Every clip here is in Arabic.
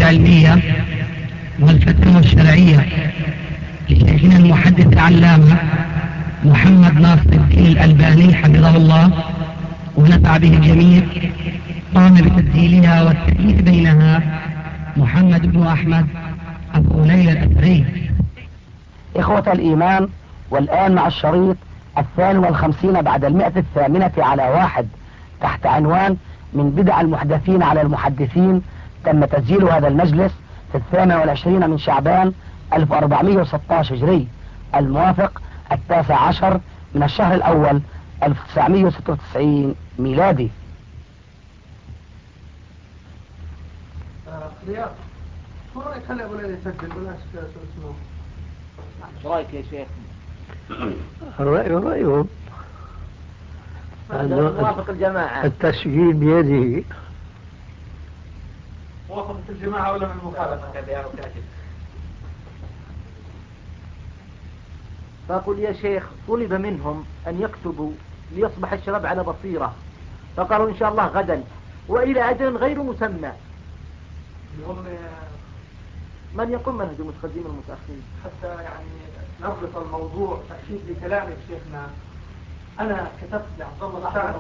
العلمية والفتاوى الشرعية لشيخنا المحدث العلامة محمد ناصر الدين الألباني حفظه الله ونفع به الجميع، قام بتسجيلها والتأليف بينها محمد بن أحمد أبو ليلى الأثري. إخوة الإيمان، والآن مع الشريط 52 بعد 108 على 1 تحت عنوان من بدع المحدثين على المحدثين. تم تسجيل هذا المجلس في 28 من شعبان 1416 هجري، الموافق 19 من الشهر الأول 1996 ميلادي. رياض، شو رأيك خلي أبو ليلى يسجل بلاش اسمه؟ شو رأيك يا شيخ؟ الرأي رأيهم، موافق الجماعة، التسجيل بيده. موافقة الجماعة ولا من المخالفة؟ فأقول يا شيخ طلب منهم أن يكتبوا ليصبح الشباب على بصيرة، فقالوا إن شاء الله غدا وإلى أجل غير مسمى. من يقوم منهج المتقدمين والمتأخرين حتى يعني نربط الموضوع تأكيد لكلامك شيخنا. أنا كتبت لعبد الله السعد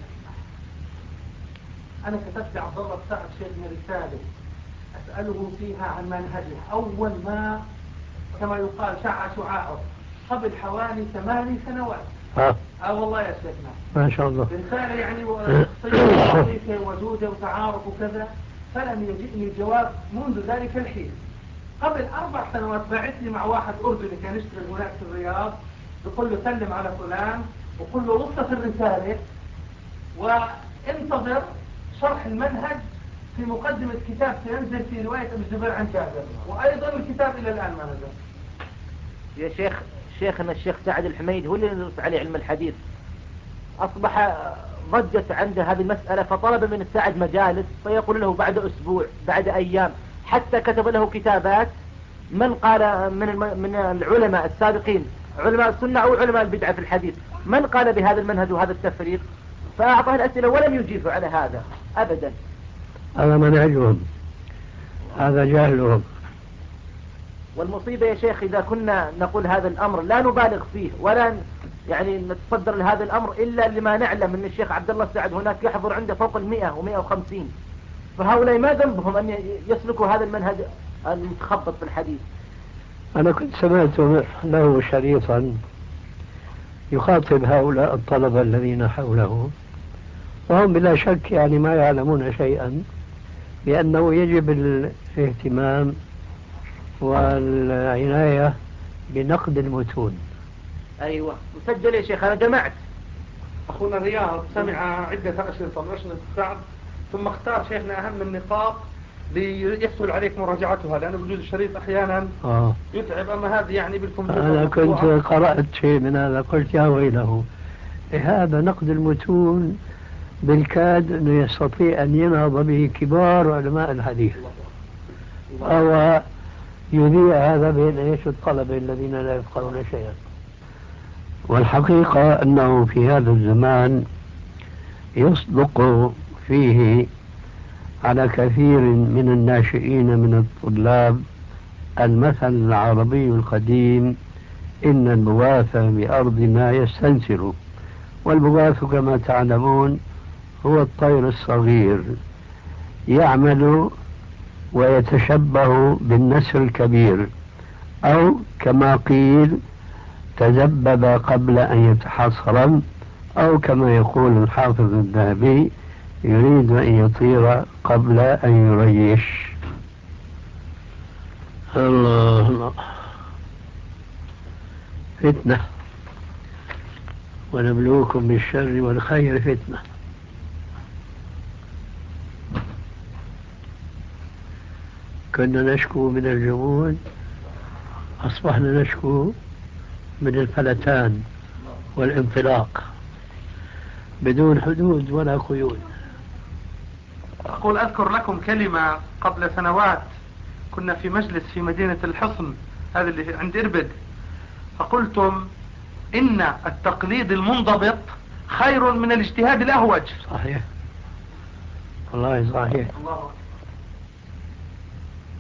شيخنا رسالة أسأله فيها عن منهجه أول ما كما يقال شع شعاعه قبل حوالي 8 سنوات. والله يا شيخنا ما شاء الله، رسالة يعني لطيفة وجودة وتعارف وكذا، فلم يجئني جواب منذ ذلك الحين. قبل 4 سنوات بعث لي مع واحد أردني كان يشتغل هناك في الرياض، يقول له سلم على فلان وقل له وصف الرسالة وانتظر شرح المنهج في مقدمة كتاب سينزل في رواية أبي الزبير عن جابر، وأيضا الكتاب إلى الآن ما نزل. يا شيخنا الشيخ سعد الحميد هو اللي ندرس عليه علم الحديث، أصبح ضجت عنده هذه المسألة فطلب من السعد مجالس، فيقول له بعد أسبوع بعد أيام، حتى كتب له كتابات من قال من العلماء السابقين علماء السنة أو علماء البدعة في الحديث من قال بهذا المنهج وهذا التفريق، فأعطاه الأسئلة ولم يجيب على هذا أبدا. هذا منهجهم، هذا جهلهم. والمصيبة يا شيخ إذا كنا نقول هذا الأمر لا نبالغ فيه ولا يعني نتصدر لهذا الأمر إلا لما نعلم من الشيخ عبد الله السعد هناك يحضر عنده فوق 100 و150، فهؤلاء ما ذنبهم أن يسلكوا هذا المنهج المتخبط في الحديث. أنا كنت سمعت له شريطا يخاطب هؤلاء الطلبة الذين حوله، وهم بلا شك يعني ما يعلمون شيئا، لأنه يجب الاهتمام والعناية بنقد المتون. أيوة مسجل يا شيخ، أنا جمعت. أخونا رياض سمع عدة أشرطة من أشرطة السعد، ثم اختار شيخنا أهم النقاط ليسهل عليك مراجعتها، لأنه بجوز الشريط أحيانا يتعب، أما هذه يعني بالكمبيوتر. أنا كنت قرأت شيء من هذا قلت يا ويله، هذا نقد المتون بالكاد أنه يستطيع أن ينهض به كبار علماء الحديث، أو يذيع هذا بين ايش الطلبة الذين لا يفقهون شيئا. والحقيقة أنه في هذا الزمان يصدق فيه على كثير من الناشئين من الطلاب المثل العربي القديم: إن البغاث بأرضنا يستنسر. والبغاث كما تعلمون هو الطير الصغير يعمل ويتشبه بالنسر الكبير، أو كما قيل تذبذب قبل أن يتحصرم، أو كما يقول الحافظ الذهبي يريد أن يطير قبل أن يريش. الله فتنة، ونبلوكم بالشر والخير فتنة. كنا نشكو من الجمود، أصبحنا نشكو من الفلتان والانطلاق بدون حدود ولا قيود. أقول أذكر لكم كلمة قبل سنوات كنا في مجلس في مدينة الحصن هذا اللي عند إربد، فقلتم إن التقليد المنضبط خير من الاجتهاد الأهوج. صحيح والله صحيح. الله.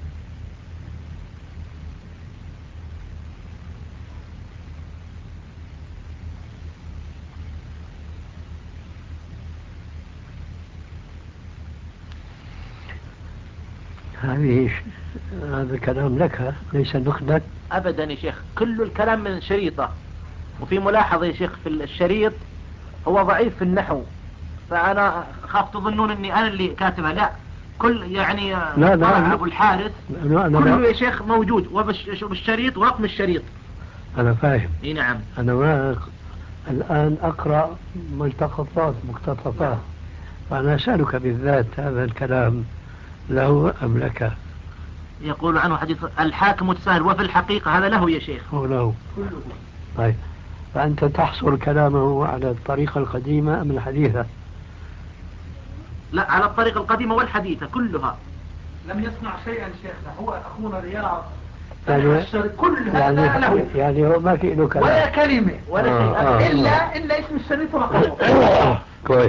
هذا كلام لك ليس نقدا. أبدا يا شيخ، كل الكلام من شريطة. وفي ملاحظة يا شيخ في الشريط هو ضعيف في النحو، فأنا خاف تظنون أني أنا اللي كاتبها. لا، كل يعني لا أبو الحارث كله يا شيخ موجود، وبالشريط ورقم الشريط. أنا فاهم. اي نعم. أنا ما الآن أقرأ ملتقطات مقتطفات، فأنا أسألك بالذات هذا الكلام له أم لك؟ يقول عنه حديث الحاكم متساهل، وفي الحقيقة هذا له يا شيخ. هو له كله. طيب، فأنت تحصر كلامه على الطريقة القديمة أم الحديثة؟ لا، على الطريقة القديمة والحديثة كلها. لم يصنع شيئا شيخنا، هو أخونا رياض يعني كل هذا له، يعني هو ما في له كلام ولا كلمة ولا شيء إلا اسم الشريط ورقمه. كويس.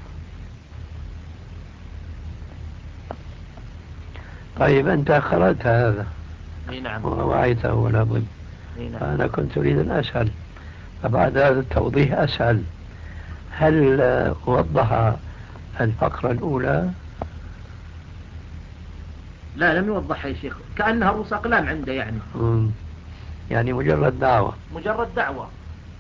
طيب أنت قرأت هذا؟ اي نعم. ووعيته ولا بد. نعم. فأنا كنت أريد أن أسأل، فبعد هذا التوضيح أسأل، هل وضح الفقرة الأولى؟ لا، لم يوضحها يا شيخ، كأنها رؤوس أقلام عنده يعني. يعني مجرد دعوة. مجرد دعوة.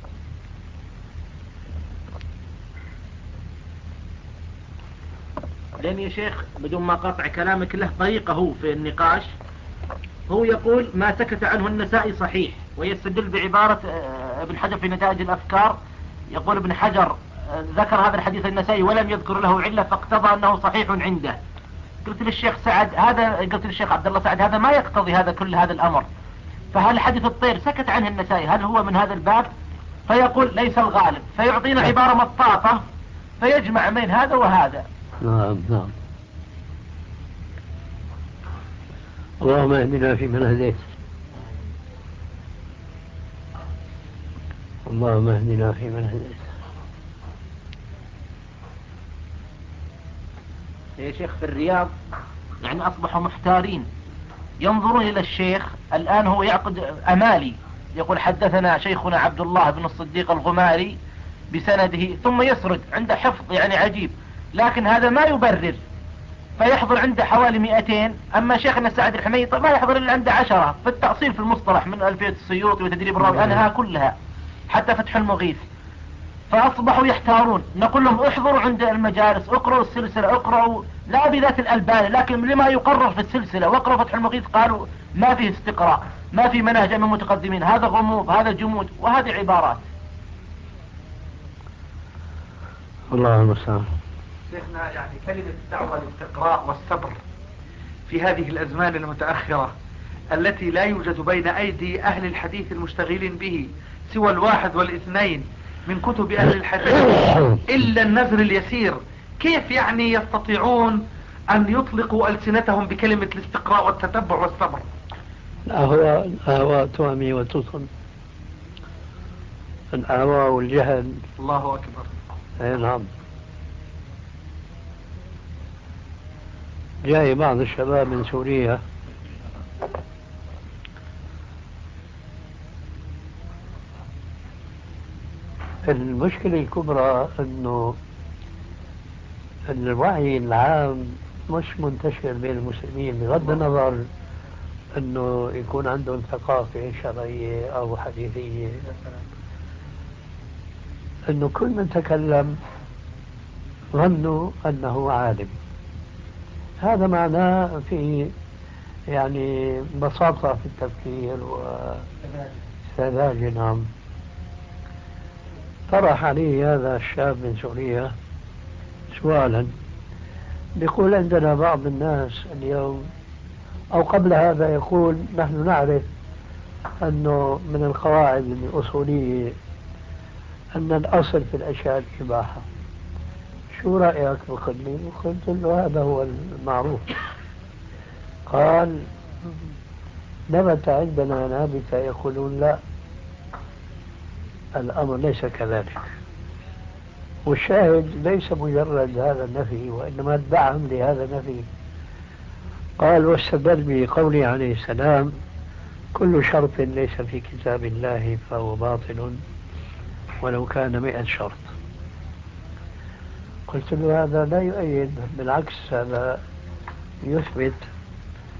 لأن يا شيخ بدون ما قاطع كلامك له طريقة هو في النقاش. هو يقول ما سكت عنه النسائي صحيح، ويستدل بعبارة ابن حجر في نتائج الأفكار. يقول ابن حجر ذكر هذا الحديث النسائي ولم يذكر له علة، فاقتضى أنه صحيح عنده. قلت للشيخ سعد هذا، قلت للشيخ عبد الله سعد هذا ما يقتضي هذا كل هذا الأمر. فهل حديث الطير سكت عنه النسائي هل هو من هذا الباب؟ فيقول ليس الغالب، فيعطينا عبارة مطاطة فيجمع بين هذا وهذا. نعم. اللهم اهدنا فيمن هديت، اللهم اهدنا فيمن هديت. يا شيخ في الرياض يعني أصبحوا محتارين، ينظرون إلى الشيخ الآن هو يعقد أمالي، يقول حدثنا شيخنا عبد الله بن الصديق الغماري بسنده، ثم يسرد عنده حفظ يعني عجيب، لكن هذا ما يبرر. فيحضر عنده حوالي 200، أما شيخنا سعد الحميد ما يحضر إلا عنده 10 في التأصيل في المصطلح، من ألفية السيوطي وتدريب الراوي أنها كلها حتى فتح المغيث. فأصبحوا يحتارون، نقول لهم احضروا عند المجالس، اقرأوا السلسلة، اقرأوا لا بذات الألباني لكن لما يقرر في السلسلة، واقرأوا فتح المغيث. قالوا ما فيه استقراء، ما في منهج من المتقدمين، هذا غموض، هذا جمود، وهذه عبارات. الله المستعان. شيخنا يعني كلمة الدعوة للاستقراء والصبر في هذه الأزمان المتأخرة التي لا يوجد بين أيدي أهل الحديث المشتغلين به سوى 1 و2 من كتب أهل الحديث إلا النذر اليسير، كيف يعني يستطيعون أن يطلقوا ألسنتهم بكلمة الاستقراء والتتبع والصبر؟ الأهواء تهمي وتصن، الأهواء والجهل. الله أكبر. نعم. جاي بعض الشباب من سوريا المشكلة الكبرى أنه الوعي العام مش منتشر بين المسلمين، بغض النظر أنه يكون عندهم ثقافة شرعية أو حديثية مثلا، أنه كل من تكلم ظنوا أنه عالم. هذا معناه في يعني بساطة في التفكير وسذاجة. نعم. طرح علي هذا الشاب من سوريا سؤالا، يقول عندنا بعض الناس اليوم أو قبل هذا يقول نحن نعرف أنه من القواعد الأصولية أن الأصل في الأشياء الإباحة. شو رأيك بقولي؟ قلت له هذا هو المعروف. قال نبت عندنا نابتة يقولون لا، الأمر ليس كذلك. والشاهد ليس مجرد هذا النفي وإنما الدعم لهذا النفي. قال واستدل بقوله عليه السلام كل شرط ليس في كتاب الله فهو باطل ولو كان 100 شرط. قلت له هذا لا يؤيد، بالعكس هذا يثبت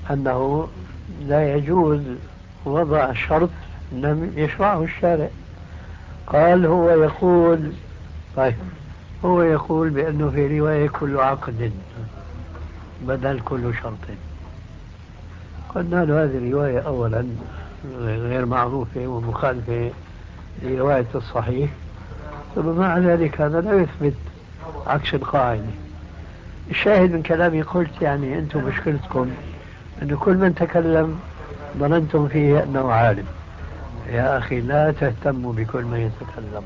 أنه لا يجوز وضع شرط لم يشرعه الشارع. قال هو يقول طيب هو يقول بأنه في رواية كل عقد بدل كل شرط. قلنا له هذه الرواية أولا غير معروفة ومخالفة لرواية الصحيح، ثم مع ذلك هذا لا يثبت عكس القاعدة. الشاهد من كلامي قلت يعني أنتم مشكلتكم أن كل من تكلم ظننتم فيه أنه عالم. يا أخي لا تهتموا بكل من يتكلم.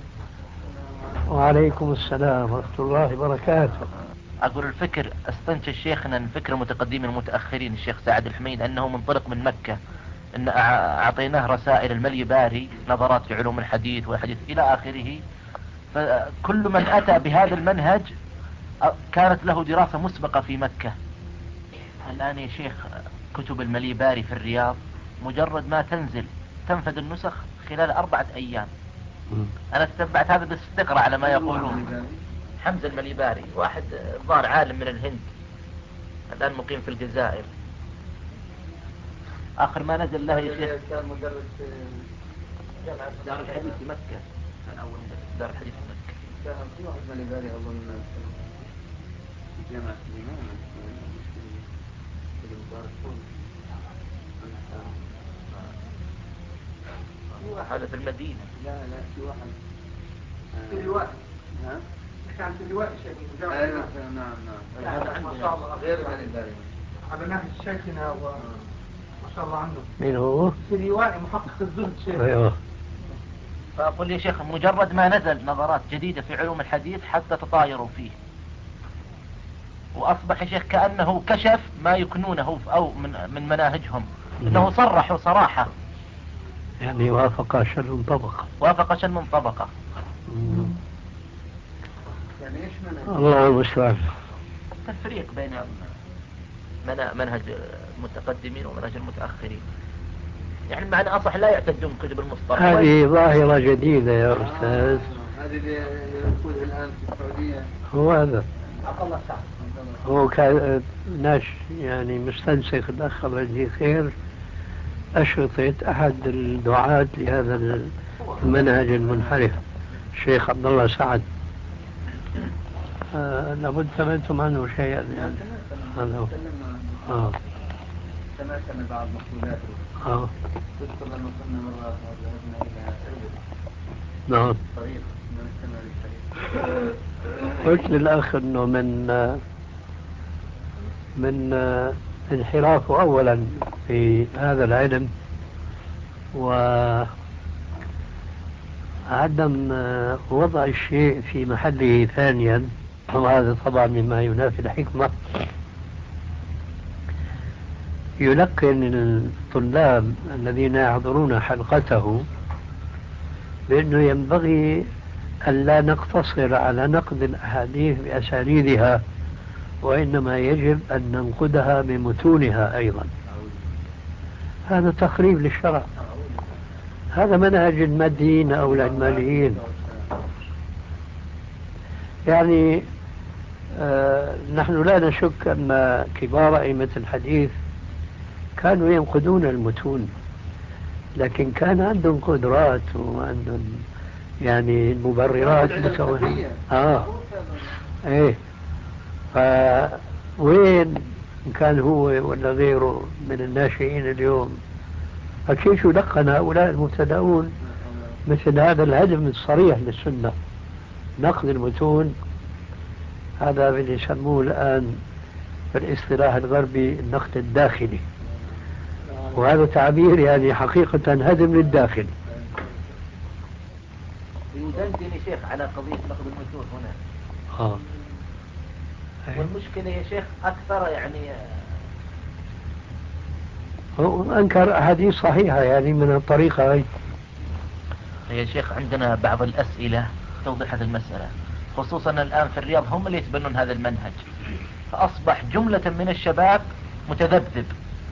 وعليكم السلام ورحمة الله وبركاته. أقول الفكر استنتج شيخنا أن فكر متقدمين المتأخرين الشيخ سعد الحميد أنه منطلق من مكة، أن أعطيناه رسائل الملي باري نظرات في علوم الحديث والحديث إلى آخره. فكل من أتى بهذا المنهج كانت له دراسة مسبقة في مكة. الآن يا شيخ كتب الملي باري في الرياض مجرد ما تنزل تنفذ النسخ خلال 4 أيام. أنا استبعت هذا بس تقرأ على ما يقولون. حمزة المليباري واحد ظاهر عالم من الهند الآن مقيم في الجزائر. آخر ما نزل له يا شيخ كان مدرس في جامعة دار الحديث في مكة. كان أول مدرس دار الحديث في مكة. كان في واحد مليباري أظن في جامعة الإمام هذا في المدينة. لا في واحد في اللواء. كان في اللواء شيخ ايوه نعم هذا ما شاء الله غير على نهج شيخنا وما شاء الله عنه. مين هو؟ في اللواء محقق الزهد شيخ. ايوه. فأقول يا شيخ مجرد ما نزل نظرات جديدة في علوم الحديث حتى تطايروا فيه، وأصبح يا شيخ كأنه كشف ما يكنونه أو من مناهجهم، أنه صرحوا صراحة يعني وافق شل طبقة. وافق شل من طبقة. يعني إيش الله المستعان. التفريق بين منهج المتقدمين ومنهج المتأخرين، يعني معنى أصح لا يعتدون كتب المصطلح. هذه ظاهرة جديدة يا أستاذ. هذه اللي يقولها الآن في السعودية. هو هذا الله سعد. هو كان ناش يعني مستنسخ الأخ الله يجزيه خير أشرطة أحد الدعاة لهذا المنهج المنحرف الشيخ عبد الله سعد. لابد سمعتم عنه شيئا يعني. هذا هو. سمعتنا بعض مقولاته. تذكر لما كنا مرة ذهبنا إلى إربد. نعم. طريق نستمع للحديث. قلت للأخ أنه من انحرافه أولا في هذا العلم وعدم وضع الشيء في محله ثانيا، وهذا طبعا مما ينافي الحكمة. يلقن الطلاب الذين يحضرون حلقته بأنه ينبغي أن لا نقتصر على نقد الأحاديث بأسانيدها، وإنما يجب أن ننقدها بمتونها أيضا. هذا تخريب للشرع. هذا منهج الماديين أو العلمانيين. يعني نحن لا نشك أن كبار أئمة الحديث كانوا ينقدون المتون، لكن كان عندهم قدرات وعندهم يعني مبررات متوازنة. ايه. فوين كان هو ولا غيره من الناشئين اليوم؟ فكيف يلقن هؤلاء المبتدئون مثل هذا الهدم الصريح للسنة؟ نقد المتون هذا اللي يسموه الآن في الاصطلاح الغربي النقد الداخلي، وهذا تعبير يعني حقيقة هدم للداخل. يدندن يا شيخ على قضية نقد المتون هنا. والمشكلة يا شيخ أكثر يعني هو أنكر أحاديث صحيحة يعني من الطريقة هاي. يا شيخ عندنا بعض الأسئلة توضح هذه المسألة، خصوصا الآن في الرياض هم اللي يتبنون هذا المنهج، فأصبح جملة من الشباب متذبذب.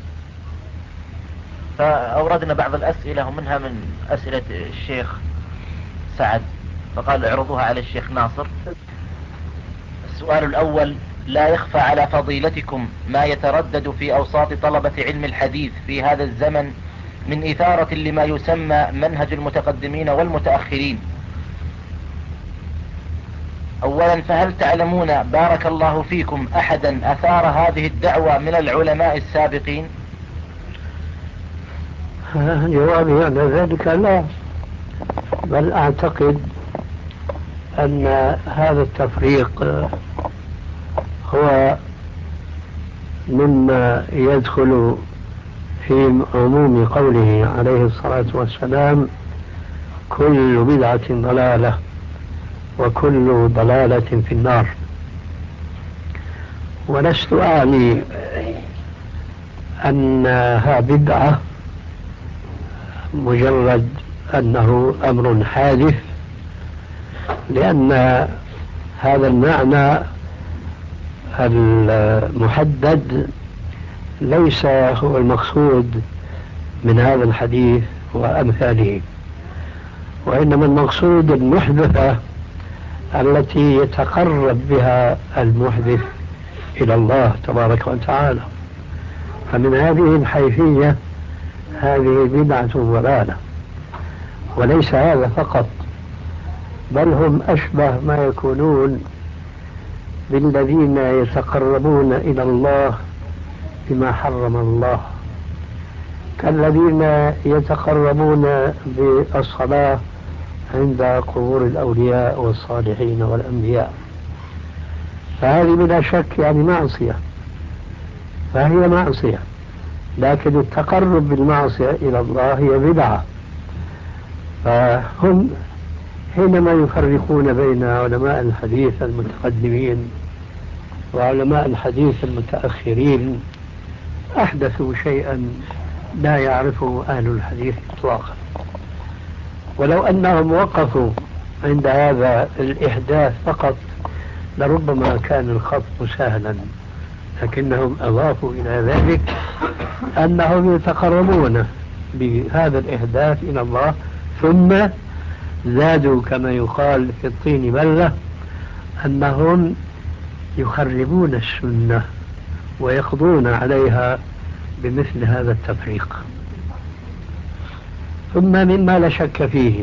فأوردنا بعض الأسئلة ومنها من أسئلة الشيخ سعد، فقال اعرضوها على الشيخ ناصر. السؤال الأول: لا يخفى على فضيلتكم ما يتردد في أوساط طلبة علم الحديث في هذا الزمن من إثارة لما يسمى منهج المتقدمين والمتأخرين. أولا، فهل تعلمون بارك الله فيكم أحدا أثار هذه الدعوة من العلماء السابقين؟ جوابي على ذلك لا، بل أعتقد أن هذا التفريق هو مما يدخل في عموم قوله عليه الصلاة والسلام: كل بدعة ضلالة وكل ضلالة في النار. ولست أعني أنها بدعة مجرد أنه أمر حادث، لأن هذا المعنى المحدد ليس هو المقصود من هذا الحديث وأمثاله، وإنما المقصود المحدثة التي يتقرب بها المحدث إلى الله تبارك وتعالى. فمن هذه الحيثية هذه بدعة ضلالة. وليس هذا فقط، بل هم أشبه ما يكونون بالذين يتقربون إلى الله بما حرم الله، كالذين يتقربون بالصلاة عند قبور الأولياء والصالحين والأنبياء. فهذه بلا شك يعني معصية، فهي معصية، لكن التقرب بالمعصية إلى الله هي بدعة. فهم حينما يفرقون بين علماء الحديث المتقدمين وعلماء الحديث المتأخرين أحدثوا شيئا لا يعرفه أهل الحديث إطلاقا. ولو أنهم وقفوا عند هذا الإحداث فقط لربما كان الخط سهلا، لكنهم أضافوا إلى ذلك أنهم يتقربون بهذا الإحداث إلى الله، ثم زادوا كما يقال في الطين بلة أنهم يخربون السنة ويقضون عليها بمثل هذا التفريق. ثم مما لا شك فيه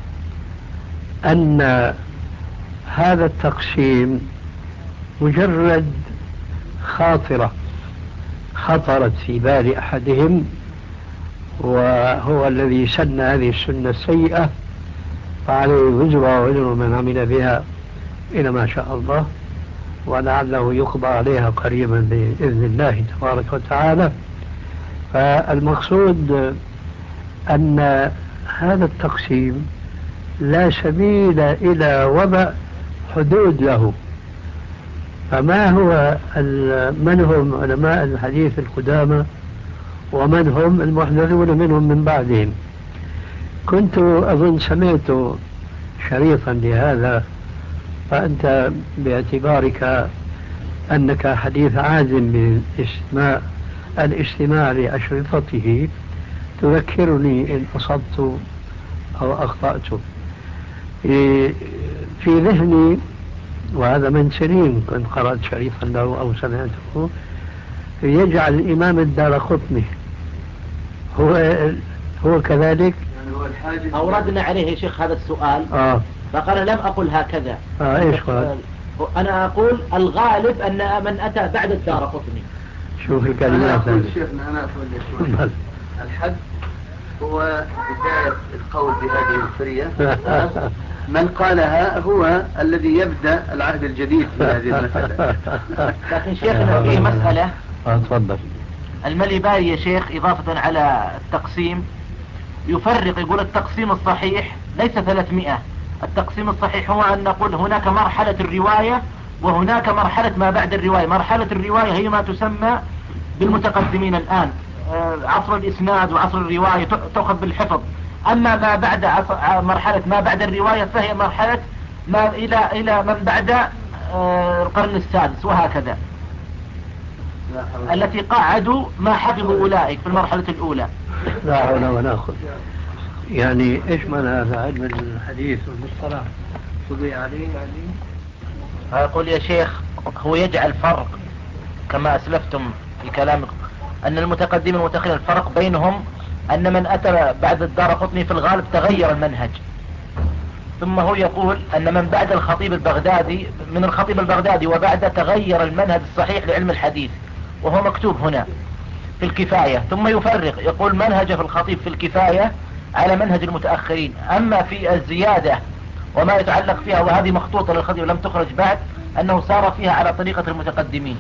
أن هذا التقسيم مجرد خاطرة خطرت في بال أحدهم، وهو الذي سن هذه السنة السيئة، فعليه وزر ووزر من عمل بها إلى ما شاء الله، ولعله يقضى عليها قريبا بإذن الله تبارك وتعالى. فالمقصود أن هذا التقسيم لا سبيل إلى وضع حدود له. فما هو من هم علماء الحديث القدامى ومن هم المحدثون منهم من بعدهم؟ كنت أظن سمعت شريطا لهذا، فأنت باعتبارك أنك حديث عازم بالاستماع لأشرطته تذكرني إن أصبت أو أخطأت. في ذهني، وهذا من سنين كنت قرأت شريطا له أو سمعته، يجعل الإمام الدارقطني هو كذلك. أوردنا عليه يا شيخ هذا السؤال فقال لم أقل هكذا. إيش قال؟ أنا أقول الغالب أن من أتى بعد الدارقطني. شوف الكلمات. أنا أقول شيخنا، أنا أقول الحد هو بداية القول بهذه الفرية. من قالها هو الذي يبدأ العهد الجديد في هذه المسألة. لكن شيخنا في مسألة تفضل. المليباري يا شيخ إضافة على التقسيم يفرق، يقول التقسيم الصحيح ليس 300. التقسيم الصحيح هو أن نقول هناك مرحلة الرواية وهناك مرحلة ما بعد الرواية. مرحلة الرواية هي ما تسمى بالمتقدمين الآن، عصر الإسناد وعصر الرواية تأخذ بالحفظ. أما ما بعد مرحلة ما بعد الرواية فهي مرحلة ما إلى من بعد القرن السادس وهكذا، التي قعدوا ما حفظوا أولئك في المرحلة الأولى. لا حول ولا قوة. يعني إيش معنى هذا علم الحديث والمصطلح تضيع عليه؟ يعني أقول يا شيخ هو يجعل فرق كما أسلفتم في كلامكم أن المتقدمين والمتأخرين الفرق بينهم أن من أتى بعد الدارقطني في الغالب تغير المنهج، ثم هو يقول أن من بعد الخطيب البغدادي من الخطيب البغدادي وبعد تغير المنهج الصحيح لعلم الحديث، وهو مكتوب هنا في الكفاية. ثم يفرق يقول منهج في الخطيب في الكفاية على منهج المتأخرين، أما في الزيادة وما يتعلق فيها وهذه مخطوطة للخطيب لم تخرج بعد أنه صار فيها على طريقة المتقدمين.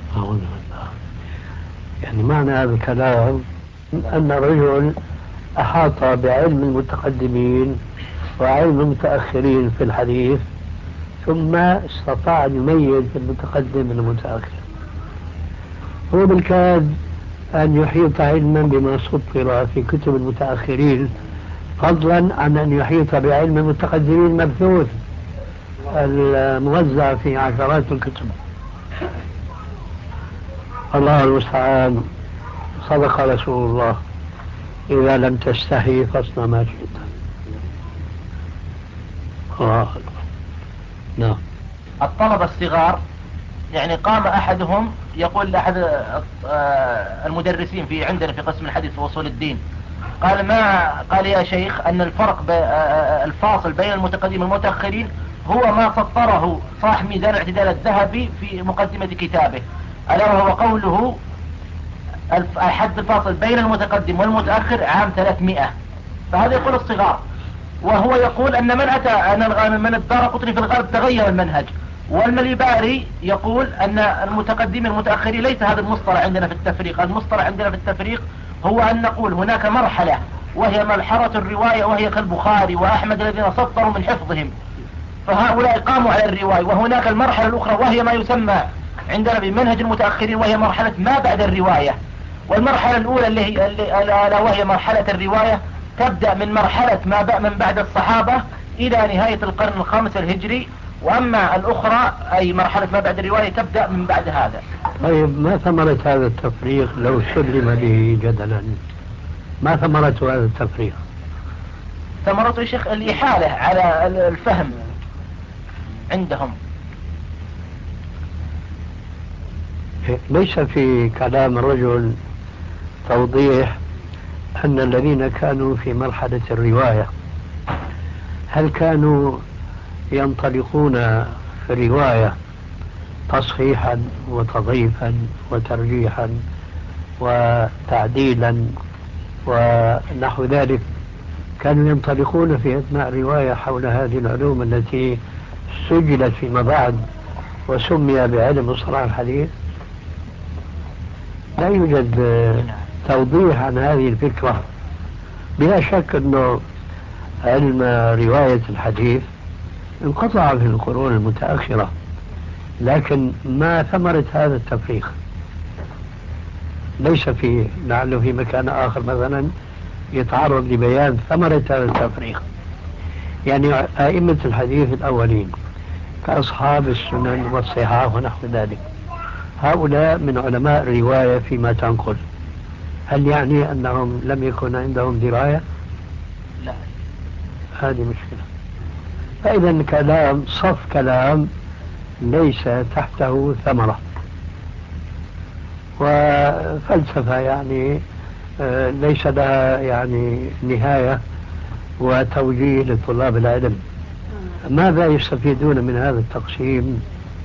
يعني معنى هذا الكلام أن الرجل أحاط بعلم المتقدمين وعلم المتأخرين في الحديث، ثم استطاع أن يميز المتقدم من المتأخر. هو بالكاد أن يحيط علما بما سطر في كتب المتأخرين، فضلا عن أن يحيط بعلم المتقدمين مبثوث الموزع في عشرات الكتب. الله المستعان. صدق رسول الله: إذا لم تستحي فاصنع ما شئت. نعم. الطلبة الصغار يعني قام أحدهم يقول لأحد المدرسين في عندنا في قسم الحديث في أصول الدين، قال يا شيخ أن الفرق الفاصل بين المتقدمين والمتأخرين هو ما سطره صاحب ميزان الاعتدال الذهبي في مقدمة كتابه، ألا وهو قوله الحد الفاصل بين المتقدم والمتأخر عام 300. فهذا يقول الصغار، وهو يقول أن من الدارقطني في الغالب تغير المنهج. والمليباري يقول أن المتقدمين والمتأخرين ليس هذا المصطلح عندنا في التفريق. المصطلح عندنا في التفريق هو أن نقول هناك مرحلة وهي مرحلة الرواية، وهي كالبخاري وأحمد الذين سطروا من حفظهم، فهؤلاء قاموا على الرواية. وهناك المرحلة الأخرى وهي ما يسمى عندنا بمنهج المتأخرين، وهي مرحلة ما بعد الرواية. والمرحلة الأولى وهي مرحلة الرواية تبدأ من مرحلة من بعد الصحابة إلى نهاية القرن الخامس الهجري، وأما الأخرى أي مرحلة ما بعد الرواية تبدأ من بعد هذا. طيب، ما ثمرة هذا التفريق لو سلم به جدلا؟ ما ثمرة هذا التفريق؟ ثمرته يا شيخ الإحالة على الفهم عندهم. ليس في كلام الرجل توضيح أن الذين كانوا في مرحلة الرواية هل كانوا ينطلقون في الرواية تصحيحا وتضعيفا وترجيحا وتعديلا ونحو ذلك؟ كانوا ينطلقون في أثناء الرواية حول هذه العلوم التي سجلت فيما بعد وسمي بعلم مصطلح الحديث؟ لا يوجد توضيح عن هذه الفكرة. بلا شك أنه علم رواية الحديث انقطع في القرون المتأخرة، لكن ما ثمرة هذا التفريق؟ ليس فيه، لعله في مكان آخر مثلا يتعرض لبيان ثمرة هذا التفريق. يعني أئمة الحديث الأولين كأصحاب السنن والصحاح ونحو ذلك، هؤلاء من علماء الرواية فيما تنقل، هل يعني أنهم لم يكن عندهم دراية؟ لا، هذه مشكلة. فإذا كلام صف كلام ليس تحته ثمرة، وفلسفة يعني ليس لها يعني نهاية وتوجيه لطلاب العلم. ماذا يستفيدون من هذا التقسيم؟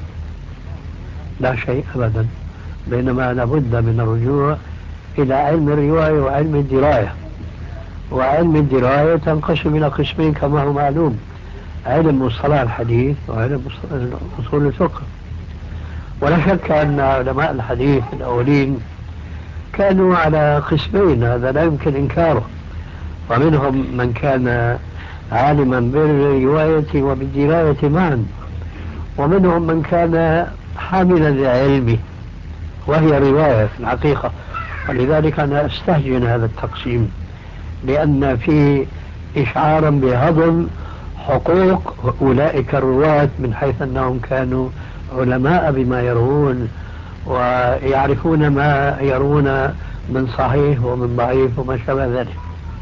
لا شيء أبدا، بينما لابد من الرجوع إلى علم الرواية وعلم الدراية. وعلم الدراية تنقسم إلى قسمين كما هو معلوم: علم مصطلح الحديث وعلم أصول الفقه. ولا شك أن علماء الحديث الأولين كانوا على قسمين، هذا لا يمكن إنكاره. ومنهم من كان عالما بالرواية وبالدراية معا، ومنهم من كان حاملا لعلمه وهي رواية في الحقيقة. ولذلك أنا أستهجن هذا التقسيم، لأن فيه إشعارا بهضم حقوق أولئك الرواة من حيث أنهم كانوا علماء بما يروون ويعرفون ما يرون من صحيح ومن ضعيف وما شابه ذلك.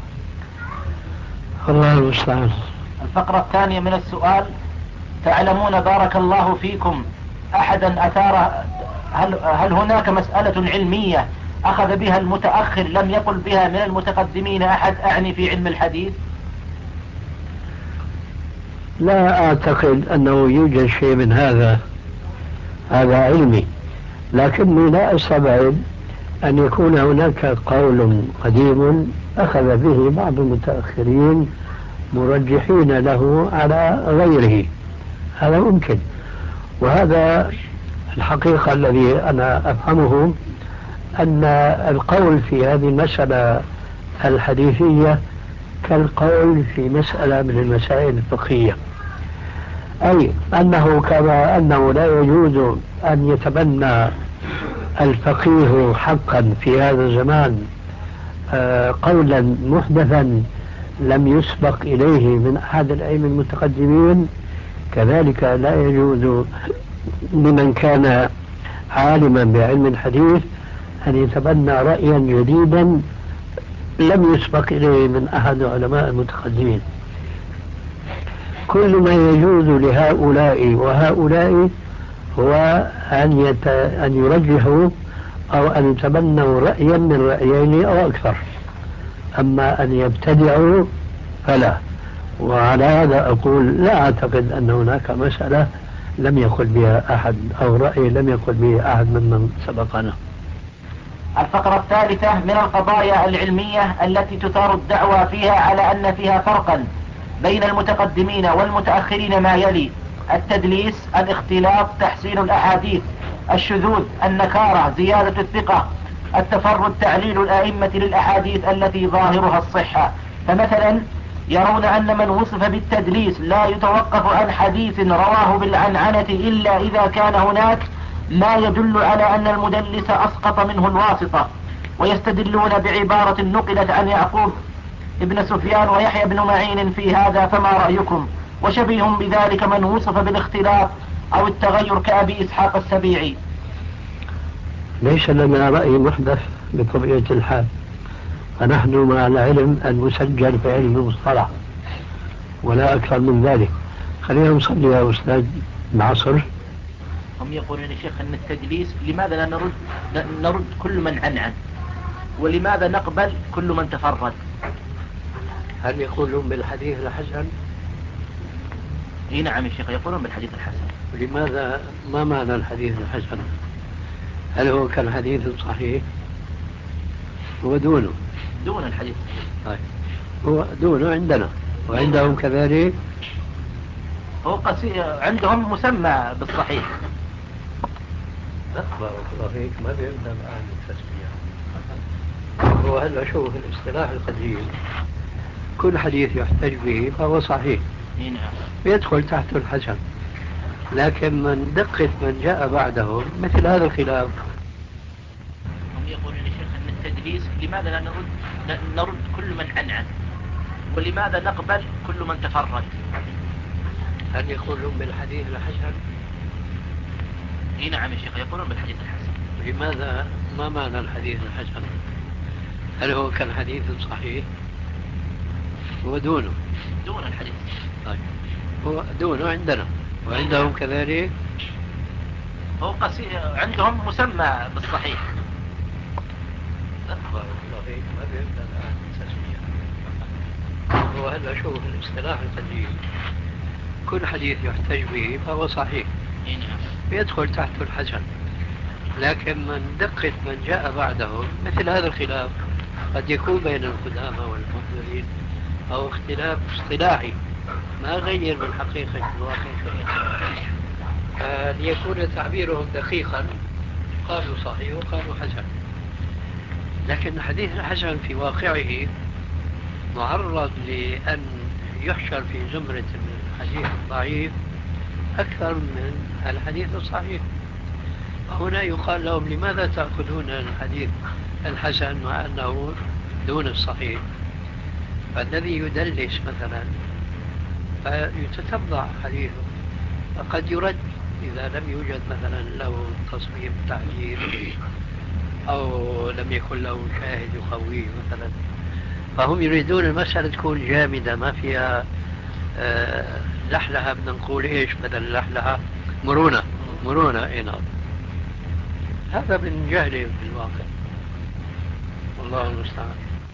الله المستعان. الفقرة الثانية من السؤال: تعلمون بارك الله فيكم أحدا أثار، هل هناك مسألة علمية أخذ بها المتأخر لم يقل بها من المتقدمين أحد، أعني في علم الحديث؟ لا أعتقد أنه يوجد شيء من هذا علمي، لكني لا أستبعد أن يكون هناك قول قديم أخذ به بعض المتأخرين مرجحين له على غيره، هذا ممكن. وهذا الحقيقة الذي أنا أفهمه، أن القول في هذه المسألة الحديثية كالقول في مسألة من المسائل الفقهية، أي أنه كما أنه لا يجوز أن يتبنى الفقيه حقا في هذا الزمان قولا محدثا لم يسبق إليه من أحد الأئمة المتقدمين، كذلك لا يجوز لمن كان عالما بعلم الحديث أن يتبنى رأيا جديدا لم يسبق إليه من أحد علماء المتقدمين. كل ما يجوز لهؤلاء وهؤلاء هو أن يرجحوا أو أن يتبنوا رأيا من رأيين أو أكثر، أما أن يبتدعوا فلا. وعلى هذا أقول لا أعتقد أن هناك مسألة لم يقل بها أحد أو رأي لم يقل به أحد ممن سبقنا. الفقرة الثالثة من القضايا العلمية التي تثار الدعوى فيها على أن فيها فرقا بين المتقدمين والمتأخرين ما يلي: التدليس، الاختلاط، تحسين الأحاديث، الشذوذ، النكارة، زيادة الثقة، التفرد، تعليل الأئمة للأحاديث التي ظاهرها الصحة. فمثلا يرون أن من وصف بالتدليس لا يتوقف عن حديث رواه بالعنعنة إلا إذا كان هناك ما يدل على أن المدلس أسقط منه الواسطة، ويستدلون بعبارة نقلت عن يعقوب ابن سفيان ويحيى بن معين في هذا، فما رأيكم؟ وشبيه بذلك من وصف بالاختلاط أو التغير كأبي إسحاق السبيعي. ليس لنا رأي محدث بطبيعة الحال، فنحن مع العلم المسجل في علم المصطلح ولا أكثر من ذلك. خلينا نصلي يا أستاذ العصر. هم يقولون يا شيخ أن التدليس لماذا لا نرد كل من عنعن، ولماذا نقبل كل من تفرد؟ هل يقولون بالحديث الحسن؟ اي نعم يا شيخ، يقولون بالحديث الحسن. لماذا؟ ما معنى الحديث الحسن؟ هل هو كالحديث الصحيح؟ هو دون الحديث. طيب، هو دونه عندنا وعندهم كذلك. هو عندهم مسمى بالصحيح. لا بارك الله فيك، ما بيبدأ الآن التسمية. هو هلا شوف الاصطلاح القديم، كل حديث يحتج به فهو صحيح، نعم، يدخل تحت الحسن. لكن من دقة من جاء بعدهم مثل هذا الخلاف. هم يقولون يا شيخ أن التدليس لماذا لا نرد كل من عنعن، ولماذا نقبل كل من تفرد؟ هل يقولون بالحديث الحسن؟ اي نعم يا شيخ، يقولون بالحديث الحسن. لماذا؟ ما معنى الحديث الحسن؟ هل هو كالحديث الصحيح؟ هو دونه الحديث. طيب، هو دونه عندنا وعندهم كذلك. هو عندهم مسمى بالصحيح. بارك الله فيك، ما بيبدأ الآن التسمية. هو هلا شوف الاصطلاح القديم، كل حديث يحتج به فهو صحيح، نعم، يدخل تحت الحسن. لكن من دقة من جاء بعدهم مثل هذا الخلاف قد يكون بين القدامى والمحدثين أو اختلاف اصطلاحي ما غير من حقيقة الواقع شيئا، ليكون تعبيرهم دقيقا قالوا صحيح وقالوا حسن. لكن الحديث الحسن في واقعه معرض لأن يحشر في زمرة الحديث الضعيف أكثر من الحديث الصحيح. هنا يقال لهم لماذا تأخذون الحديث الحسن مع أنه دون الصحيح؟ فالذي يدلس مثلا فيتتبع حديثه، فقد يرد إذا لم يوجد مثلا له تصميم تعجيل أو لم يكن له شاهد يقويه مثلا. فهم يريدون المسألة تكون جامدة ما فيها لحلها، بدنا نقول إيش بدل لحلها؟ مرونة. مرونة. إيه نعم. هذا من جهله في الواقع، والله المستعان.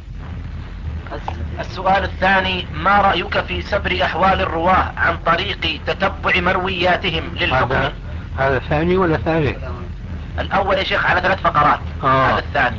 السؤال الثاني: ما رأيك في سبر أحوال الرواة عن طريق تتبع مروياتهم للحكم؟ هذا ثاني ولا ثالث؟ الأول يا شيخ على 3 فقرات. هذا الثاني.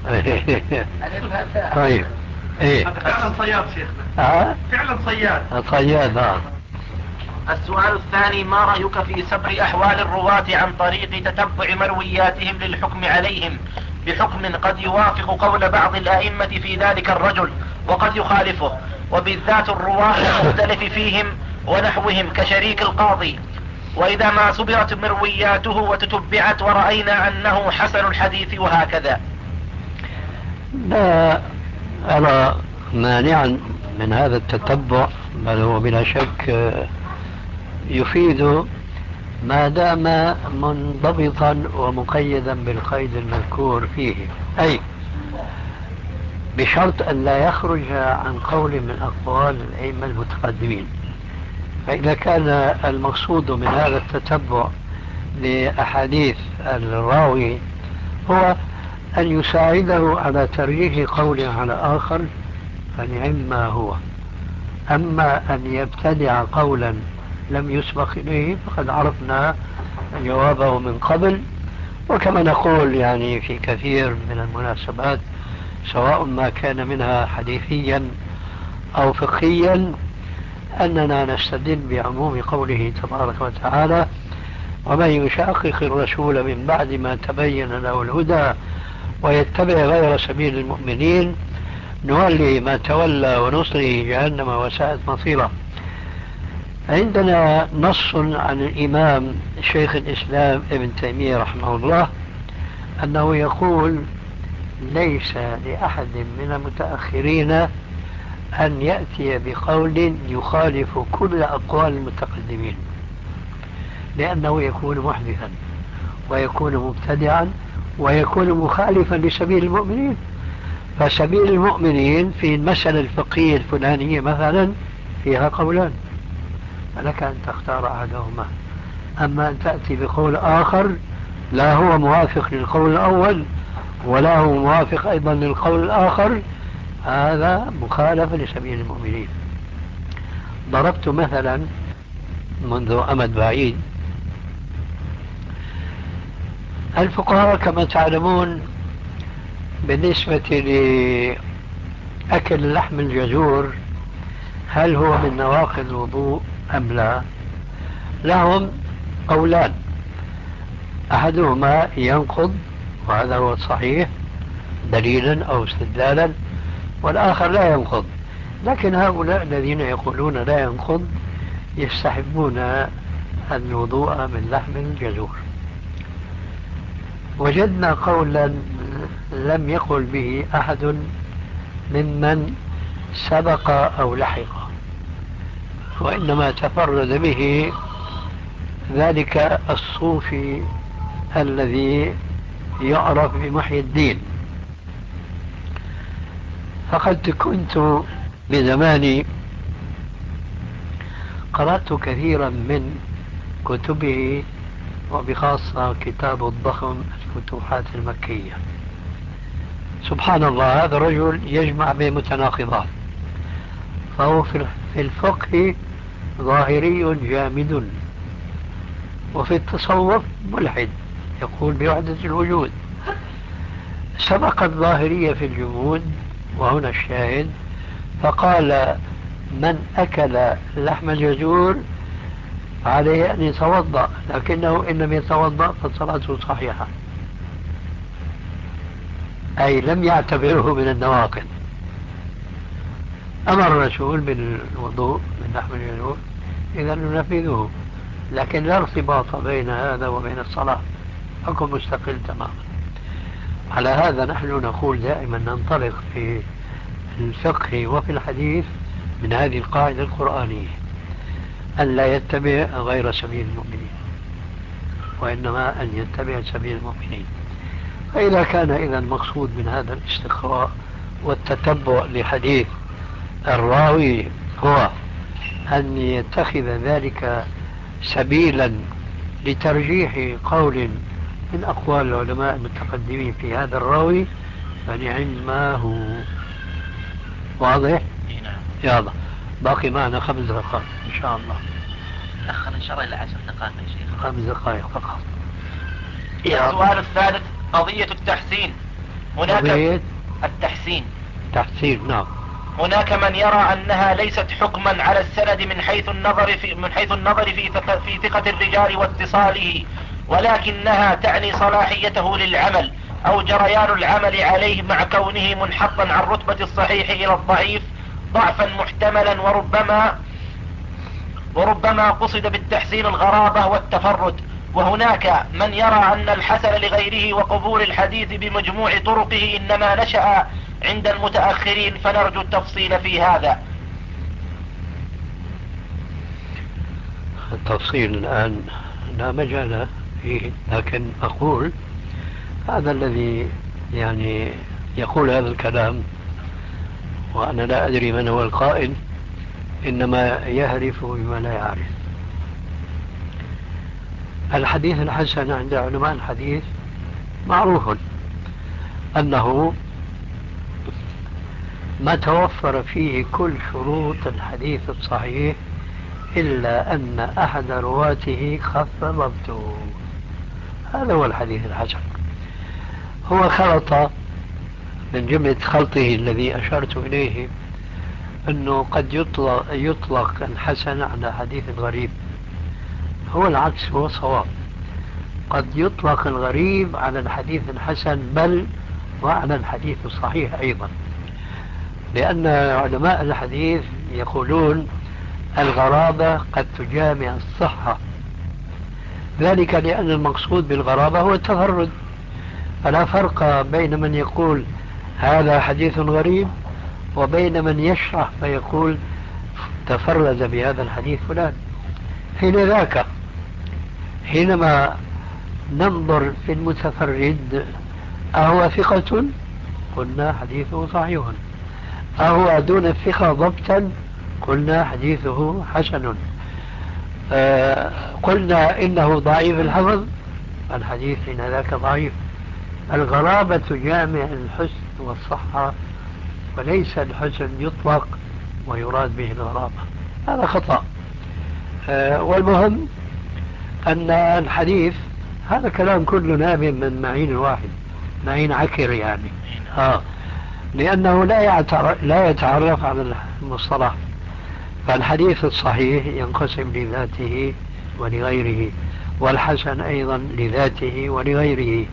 طيب. ايه فعلا صياد شيخنا. فعلا صياد. صياد. السؤال الثاني: ما رأيك في سبر أحوال الرواة عن طريق تتبع مروياتهم للحكم عليهم بحكم قد يوافق قول بعض الأئمة في ذلك الرجل وقد يخالفه، وبالذات الرواة المختلف فيهم ونحوهم كشريك القاضي، وإذا ما سبرت مروياته وتتبعت ورأينا أنه حسن الحديث وهكذا؟ لا أرى مانعا من هذا التتبع، بل هو بلا شك يفيد ما دام منضبطا ومقيدا بالقيد المذكور فيه، أي بشرط أن لا يخرج عن قول من أقوال الأئمة المتقدمين. فإذا كان المقصود من هذا التتبع لأحاديث الراوي هو أن يساعده على ترجيح قول على آخر فنعم ما هو. أما أن يبتدع قولا لم يسبق إليه فقد عرفنا جوابه من قبل. وكما نقول يعني في كثير من المناسبات، سواء ما كان منها حديثيا أو فقهيا، أننا نستدل بعموم قوله تبارك وتعالى: ومن يشاقق الرسول من بعد ما تبين له الهدى ويتبع غير سبيل المؤمنين نولي ما تولى ونصره جهنم وساءت مصيره. عندنا نص عن الإمام شيخ الإسلام ابن تيمية رحمه الله أنه يقول: ليس لأحد من المتأخرين أن يأتي بقول يخالف كل أقوال المتقدمين، لأنه يكون محدثا ويكون مبتدعا ويكون مخالفا لسبيل المؤمنين. فسبيل المؤمنين في المسألة الفقهية الفلانية مثلا فيها قولان، فلك أن تختار أحدهما. أما أن تأتي بقول آخر لا هو موافق للقول الأول ولا هو موافق أيضا للقول الآخر، هذا مخالف لسبيل المؤمنين. ضربت مثلا منذ أمد بعيد، الفقهاء كما تعلمون بالنسبة لأكل لحم الجزور هل هو من نواقض الوضوء أم لا، لهم قولان: أحدهما ينقض وهذا هو الصحيح دليلا أو استدلالا، والآخر لا ينقض. لكن هؤلاء الذين يقولون لا ينقض يستحبون الوضوء من لحم الجزور. وجدنا قولا لم يقل به أحد ممن سبق أو لحق، وإنما تفرد به ذلك الصوفي الذي يعرف بمحي الدين. فقد كنت بزماني قرأت كثيرا من كتبه، وبخاصة كتاب الضخم الفتوحات المكية. سبحان الله، هذا الرجل يجمع بين متناقضات، فهو في الفقه ظاهري جامد، وفي التصوف ملحد يقول بوحدة الوجود. سبق الظاهرية في الجمود، وهنا الشاهد، فقال: من أكل لحم الجزور عليه أن يتوضأ، لكنه إن لم يتوضأ فصلاته صحيحة، أي لم يعتبره من النواقض. أمر الرسول بالوضوء من لحم الجزور، إذا ننفذه، لكن لا ارتباط بين هذا وبين الصلاة، حكم مستقل تماما. على هذا نحن نقول دائما ننطلق في الفقه وفي الحديث من هذه القاعدة القرآنية: أن لا يتبع غير سبيل المؤمنين، وإنما أن يتبع سبيل المؤمنين. فإذا كان إذا المقصود من هذا الاستقراء والتتبع لحديث الراوي هو أن يتخذ ذلك سبيلا لترجيح قول من أقوال العلماء المتقدمين في هذا الراوي فنعم ما هو. واضح؟ نعم. يلا باقي معنا 5 دقائق إن شاء الله. أخر إن شاء الله إلى 10 دقائق يا شيخ. 5 دقائق فقط. السؤال الثالث قضية التحسين. هناك التحسين. تحسين نعم. هناك من يرى أنها ليست حكما على السند من حيث النظر في ثقة الرجال واتصاله، ولكنها تعني صلاحيته للعمل أو جريان العمل عليه مع كونه منحطا عن رتبة الصحيح إلى الضعيف ضعفا محتملا، وربما قصد بالتحسين الغرابة والتفرد. وهناك من يرى أن الحسن لغيره وقبول الحديث بمجموع طرقه إنما نشأ عند المتأخرين، فنرجو التفصيل في هذا. التفصيل الآن لا مجال فيه، لكن أقول هذا الذي يعني يقول هذا الكلام وأنا لا أدري من هو القائل، إنما يهرف بما لا يعرف. الحديث الحسن عند علماء الحديث معروف أنه ما توفر فيه كل شروط الحديث الصحيح إلا أن أحد رواته خف ضبطه. هذا هو الحديث الحسن. هو خلط من جملة خلطه الذي أشرت إليه أنه قد يطلق الحسن على حديث الغريب. هو العكس، هو صواب. قد يطلق الغريب على الحديث الحسن بل وعلى الحديث الصحيح أيضا، لأن علماء الحديث يقولون الغرابة قد تجامع الصحة، ذلك لأن المقصود بالغرابة هو التفرد. فلا فرق بين من يقول هذا حديث غريب وبين من يشرح فيقول تفرد بهذا الحديث فلان. حين ذاك حينما ننظر في المتفرد أهو ثقة قلنا حديثه صحيح، أهو دون الثقة ضبطا قلنا حديثه حسن، قلنا إنه ضعيف الحفظ الحديث حين ذاك ضعيف. الغرابة جامع الحسن والصحة، وليس الحسن يطلق ويراد به الغرابة، هذا خطأ. والمهم أن الحديث هذا كلام كله نابع من معين واحد، معين عكر يعني، لأنه لا يتعرف على المصطلح. فالحديث الصحيح ينقسم لذاته ولغيره، والحسن أيضا لذاته ولغيره.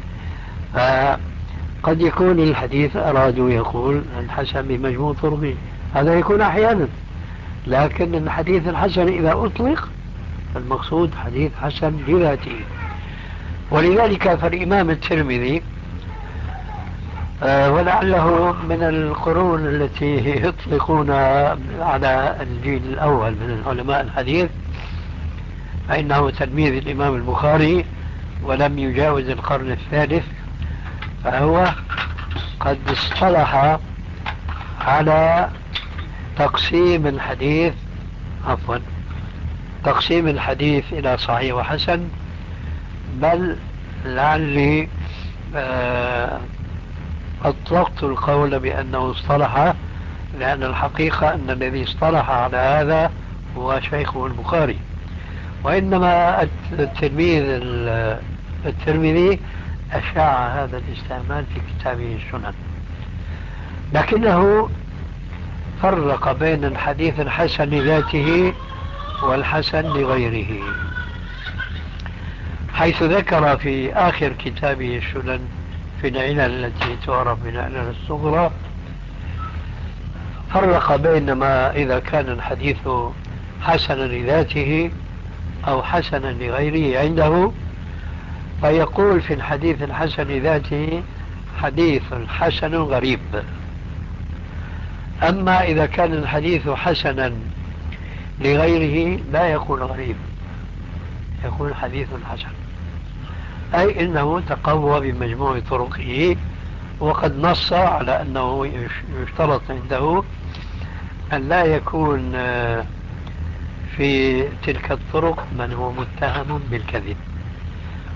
فقد يكون الحديث أرادوا يقول الحسن بمجموع طرقه، هذا يكون أحيانا، لكن الحديث الحسن إذا أطلق المقصود حديث حسن لذاته. ولذلك فالإمام الترمذي ولعله من القرون التي يطلقون على الجيل الأول من علماء الحديث، فإنه تلميذ الإمام البخاري ولم يجاوز القرن الثالث، فهو قد اصطلح على تقسيم الحديث إلى صحيح وحسن. بل لعلي أطلقت القول بأنه اصطلح، لأن الحقيقة أن الذي اصطلح على هذا هو شيخه البخاري، وإنما الترمذي أشاع هذا الاستعمال في كتابه السنن، لكنه فرق بين الحديث الحسن لذاته والحسن لغيره، حيث ذكر في آخر كتابه السنن في العلل التي تعرف بالعلل الصغرى، فرق بين ما إذا كان الحديث حسنا لذاته أو حسنا لغيره عنده، فيقول في الحديث الحسن لذاته حديث حسن غريب. أما إذا كان الحديث حسنا لغيره لا يكون غريب، يكون حديث حسن، أي إنه تقوى بمجموع طرقه. وقد نص على أنه يشترط عنده أن لا يكون في تلك الطرق من هو متهم بالكذب،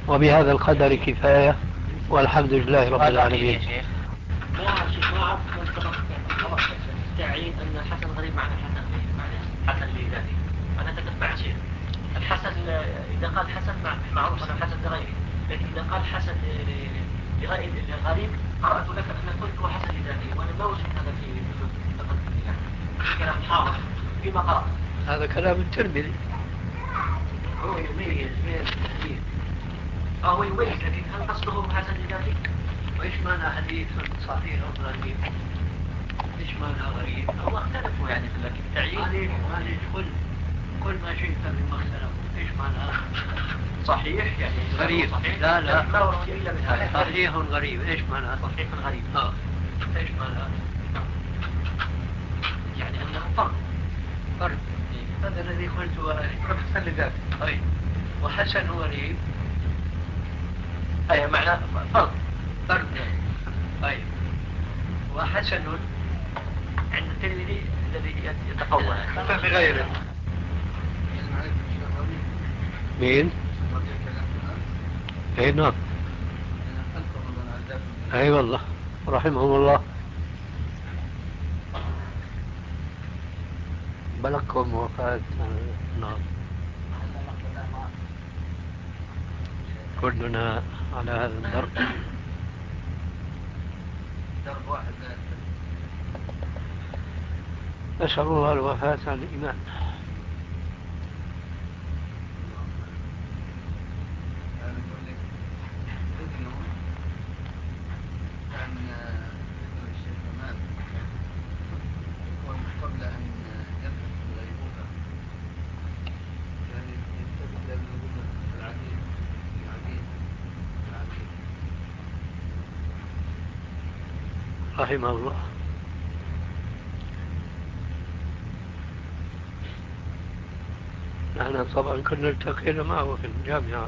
وبهذا القدر كفاية، والحمد لله رب العالمين. ما أعرف من سبق تعيين أن حسن غريب معنى حسن لذاته. أنا تتبع شيء الحسن إذا قال حسن معروف أنه حسن لغيره، لكن إذا قال حسن لغريب قرأت لك أن قلت هو حسن لذاته، وأنا ما وجدت هذا في يعني كلام حاضر فيما قرأت. هذا كلام الترمذي. هو يميز الحديث هو يميز، لكن هل قصده حسن لذاته؟ وإيش معنى حديث صحيح أو غريب؟ إيش معنى غريب؟ هو اختلفوا يعني في التعيين. معليش كل ما شئت مما اختلفوا. إيش معنى صحيح يعني غريب؟ صحيح. لا ما ورد إلا من هذا. صحيح غريب. إيش معنى صحيح غريب؟ إيش معنى يعني أنه فرق. هذا الذي قلته حسن لذاته. أي وحسن غريب. أي معنى فرق. أي وحسن عند الترمذي الذي يتقوى بغيره. مين؟ اي نعم. اي والله رحمهم الله. بلغكم وفاة نعم. كلنا على هذا الدرب. درب واحد. نسأل الله الوفاة عن الإيمان. قبل أن يلبس الغيبوبة يعني ينتبه إلى العديد رحمه الله. نحن طبعا كنا التقينا معه في الجامعة.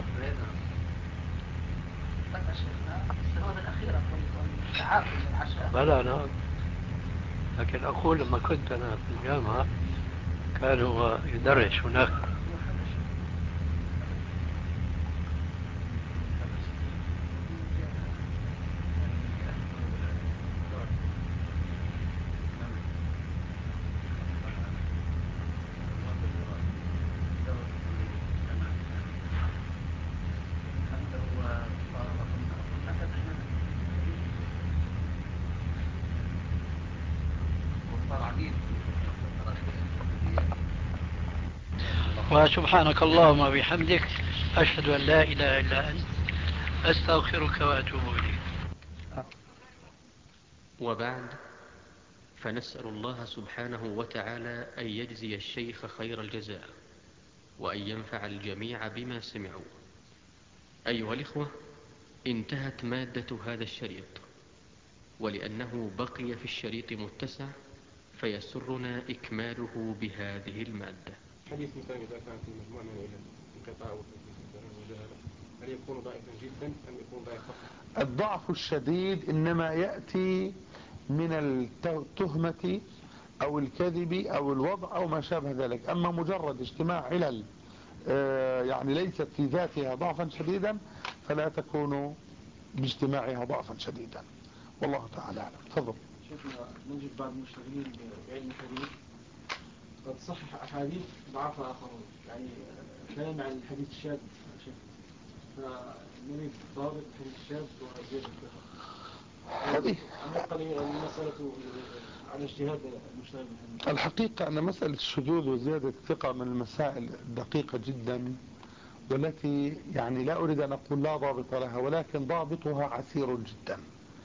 السنوات الأخيرة كنت تعافي من العشاء. بلى نعم، لكن أقول لما كنت أنا في الجامعة كان هو يدرس هناك. وسبحانك اللهم وبحمدك أشهد أن لا إله إلا أنت أستغفرك وأتوب إليك. وبعد، فنسأل الله سبحانه وتعالى أن يجزي الشيخ خير الجزاء، وأن ينفع الجميع بما سمعوا. أيها الإخوة، انتهت مادة هذا الشريط، ولأنه بقي في الشريط متسع فيسرنا إكماله بهذه المادة. حديث مثلا إذا كانت المجموعة من انقطاع هل يكون ضعيفا جدا أم يكون ضعيف فقط؟ الضعف الشديد إنما يأتي من التهمة أو الكذب أو الوضع أو ما شابه ذلك. أما مجرد اجتماع علل يعني ليست في ذاتها ضعفا شديدا فلا تكون باجتماعها ضعفا شديدا، والله تعالى أعلم. تفضل. شيخنا، نجد بعض المشتغلين بعلم الحديث قد صحح أحاديث ضعفها آخرون، يعني كلام عن الحديث الشاذ شيخ، فنريد ضابط الحديث الشاذ وزيادة الثقة. هذه المسألة على اجتهاد المشتغل بالحديث. الحقيقة أن مسألة الشذوذ وزيادة الثقة من المسائل الدقيقة جدا، والتي يعني لا أريد أن أقول لا ضابط لها، ولكن ضابطها عسير جدا،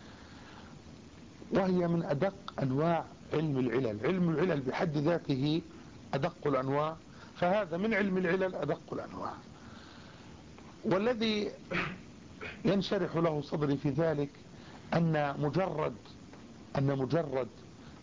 وهي من أدق أنواع علم العلل. علم العلل بحد ذاته أدق الأنواع، فهذا من علم العلل أدق الأنواع. والذي ينشرح له صدري في ذلك أن مجرد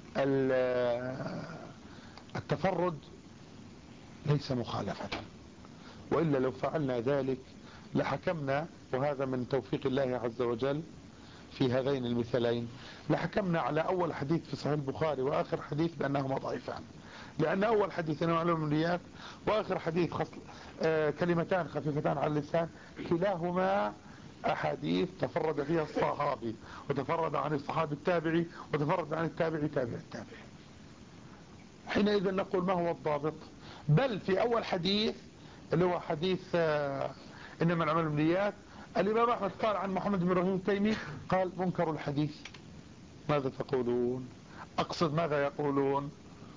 التفرد ليس مخالفة، وإلا لو فعلنا ذلك لحكمنا، وهذا من توفيق الله عز وجل في هذين المثالين، لحكمنا على أول حديث في صحيح البخاري وآخر حديث بأنهما ضعيفان، لأن أول حديث إنما الأعمال بالنيات وآخر حديث كلمتان خفيفتان على اللسان كلاهما أحاديث تفرد فيها الصحابي وتفرد عن الصحابي التابعي وتفرد عن التابعي تابع التابعي. حينئذ نقول ما هو الضابط؟ بل في أول حديث اللي هو حديث إنما الأعمال بالنيات الإمام أحمد قال عن محمد بن إبراهيم التيمي قال منكر الحديث. ماذا تقولون؟ أقصد ماذا يقولون؟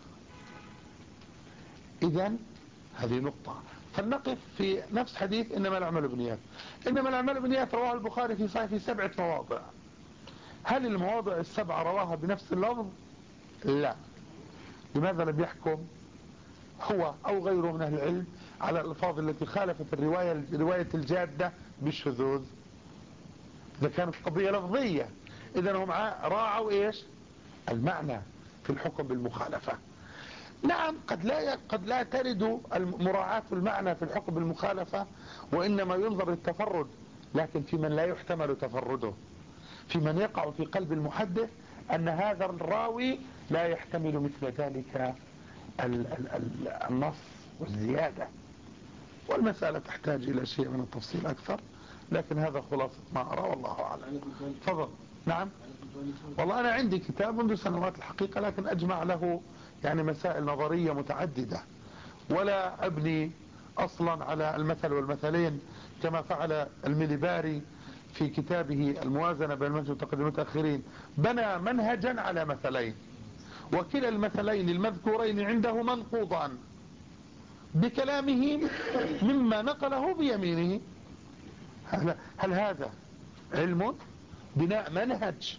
إذن هذه نقطة. فلنقف في نفس حديث إنما الأعمال بالنيات. إنما الأعمال بالنيات رواه البخاري في صحيح في 7 مواضع. هل المواضع السبعة رواها بنفس اللفظ؟ لا. لماذا لم يحكم هو أو غيره من أهل العلم على الألفاظ التي خالفت رواية الجادة بالشذوذ؟ إذا كانت قضية لفظية إذن هم راعوا إيش المعنى في الحكم بالمخالفة. نعم قد لا ترد مراعاة المعنى في الحكم بالمخالفة، وإنما ينظر للتفرد، لكن في من لا يحتمل تفرده، في من يقع في قلب المحدث أن هذا الراوي لا يحتمل مثل ذلك النص والزيادة، والمسألة تحتاج إلى شيء من التفصيل أكثر، لكن هذا خلاصة ما أرى والله أعلم. تفضل. نعم والله أنا عندي كتاب منذ سنوات الحقيقة، لكن أجمع له يعني مسائل نظرية متعددة، ولا أبني أصلا على المثل والمثلين كما فعل المليباري في كتابه الموازنة بين المنهج والتقدم المتأخرين. بنى منهجا على مثلين، وكلا المثلين المذكورين عنده منقوضان بكلامه مما نقله بيمينه. هل هذا علم؟ بناء منهج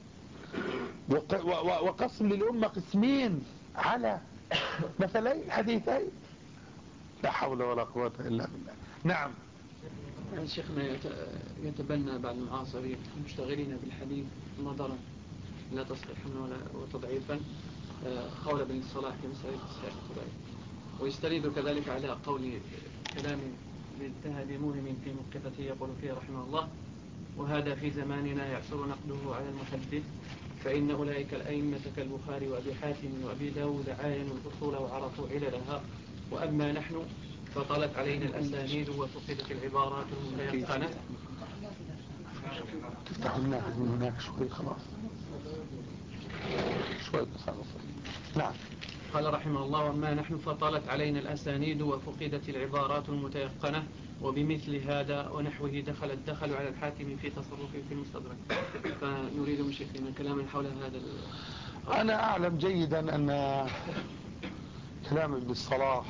وقسم للأمة قسمين على مثلين حديثين؟ لا حول ولا قوة إلا بالله. نعم. يعني شيخنا يتبنى بعض المعاصرين المشتغلين بالحديث نظرا لا تصحيحا وتضعيفا قول ابن الصلاح في مسألة الصحيح والتضعيف، ويستريد كذلك على قول كلام للذهبي مهم في موقفته يقول فيه رحمه الله: وهذا في زماننا يعصر نقده على المحدث، فإن أولئك الأئمة كالبخاري وأبي حاتم وأبي داود عاينوا الأصول وعرفوا عللها، وأما نحن فطلت علينا الأسانيد وفقدت العبارات المتيقنة. تفتح النافذ من هناك شوي خلاص شوي بس. نعم. قال رحمه الله: وما نحن فطالت علينا الأسانيد وفقدت العبارات المتيقنة، وبمثل هذا ونحوه دخلوا على الحاكم في تصرفه في المستدرك. فنريد من شيخنا كلاما حول هذا أنا أعلم جيدا أن كلام ابن الصلاح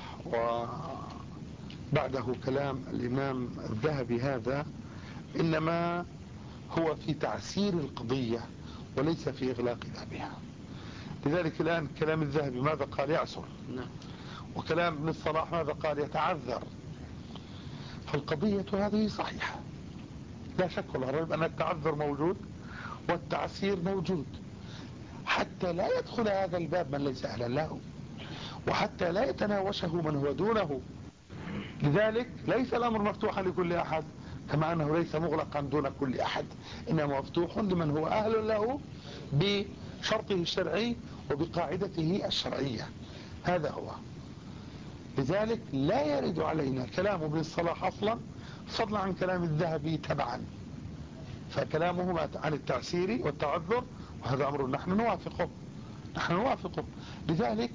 وبعده كلام الإمام الذهبي هذا إنما هو في تعسير القضية وليس في إغلاق بابها. لذلك الآن كلام الذهبي ماذا قال؟ يعسر. وكلام ابن الصلاح ماذا قال؟ يتعذر. فالقضية هذه صحيحة لا شك ولا ريب أن التعذر موجود والتعسير موجود، حتى لا يدخل هذا الباب من ليس أهلا له، وحتى لا يتناوشه من هو دونه. لذلك ليس الأمر مفتوحا لكل أحد، كما أنه ليس مغلقا دون كل أحد، إنما مفتوح لمن هو أهل له بشرطه الشرعي وبقاعدته الشرعية. هذا هو. لذلك لا يرد علينا كلام ابن الصلاح أصلا فضلا عن كلام الذهبي تبعا، فكلامهما عن التعسير والتعذر، وهذا أمر نحن نوافقه. لذلك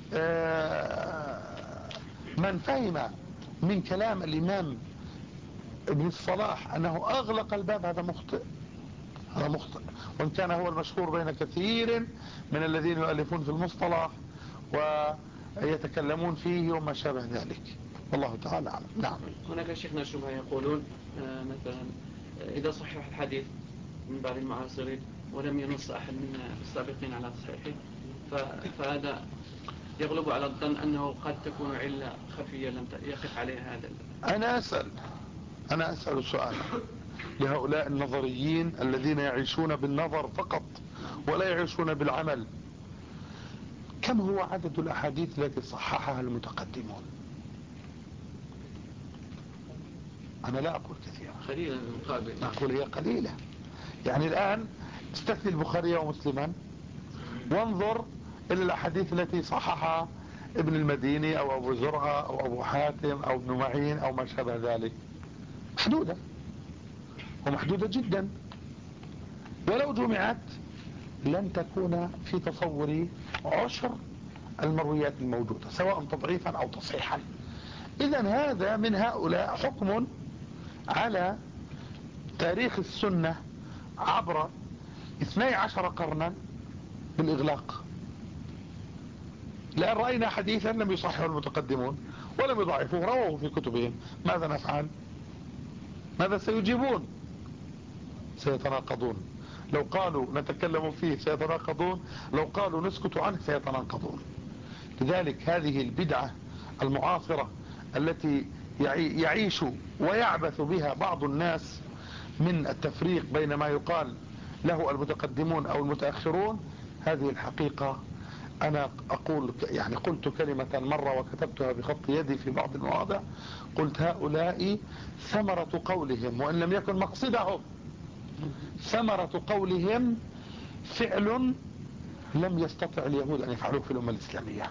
من فهم من كلام الإمام ابن الصلاح أنه أغلق الباب هذا مخطئ، وإن كان هو المشهور بين كثير من الذين يؤلفون في المصطلح ويتكلمون فيه وما شابه ذلك، والله تعالى أعلم. نعم. هناك شيخنا شبهة يقولون مثلا إذا صحح الحديث من بعض المعاصرين ولم ينص أحد من السابقين على تصحيحه، فهذا يغلب على الظن أنه قد تكون علة خفية لم يقف عليها هذا. أنا أسأل سؤالا لهؤلاء النظريين الذين يعيشون بالنظر فقط ولا يعيشون بالعمل: كم هو عدد الأحاديث التي صححها المتقدمون؟ أنا لا أقول كثيرا، قليلا بالمقابل. أقول هي قليلة. يعني الآن استثني البخاري ومسلما وانظر إلى الأحاديث التي صححها ابن المديني أو أبو زرعة أو أبو حاتم أو ابن معين أو ما شابه ذلك، محدودة ومحدودة جدا، ولو جمعت لن تكون في تصوري عشر المرويات الموجودة سواء تضعيفا أو تصحيحا. إذن هذا من هؤلاء حكم على تاريخ السنة عبر 12 قرنا بالإغلاق. لأن رأينا حديثا لم يصححه المتقدمون ولم يضعفوه، رووه في كتبهم، ماذا نفعل؟ ماذا سيجيبون؟ سيتناقضون. لو قالوا نتكلم فيه سيتناقضون، لو قالوا نسكت عنه سيتناقضون. لذلك هذه البدعة المعاصرة التي يعيش ويعبث بها بعض الناس من التفريق بين ما يقال له المتقدمون أو المتأخرون، هذه الحقيقة أنا أقول يعني قلت كلمة مرة وكتبتها بخط يدي في بعض المواضع، قلت هؤلاء ثمرة قولهم وإن لم يكن مقصدهم، ثمرة قولهم فعل لم يستطع اليهود أن يفعلوه في الأمة الإسلامية.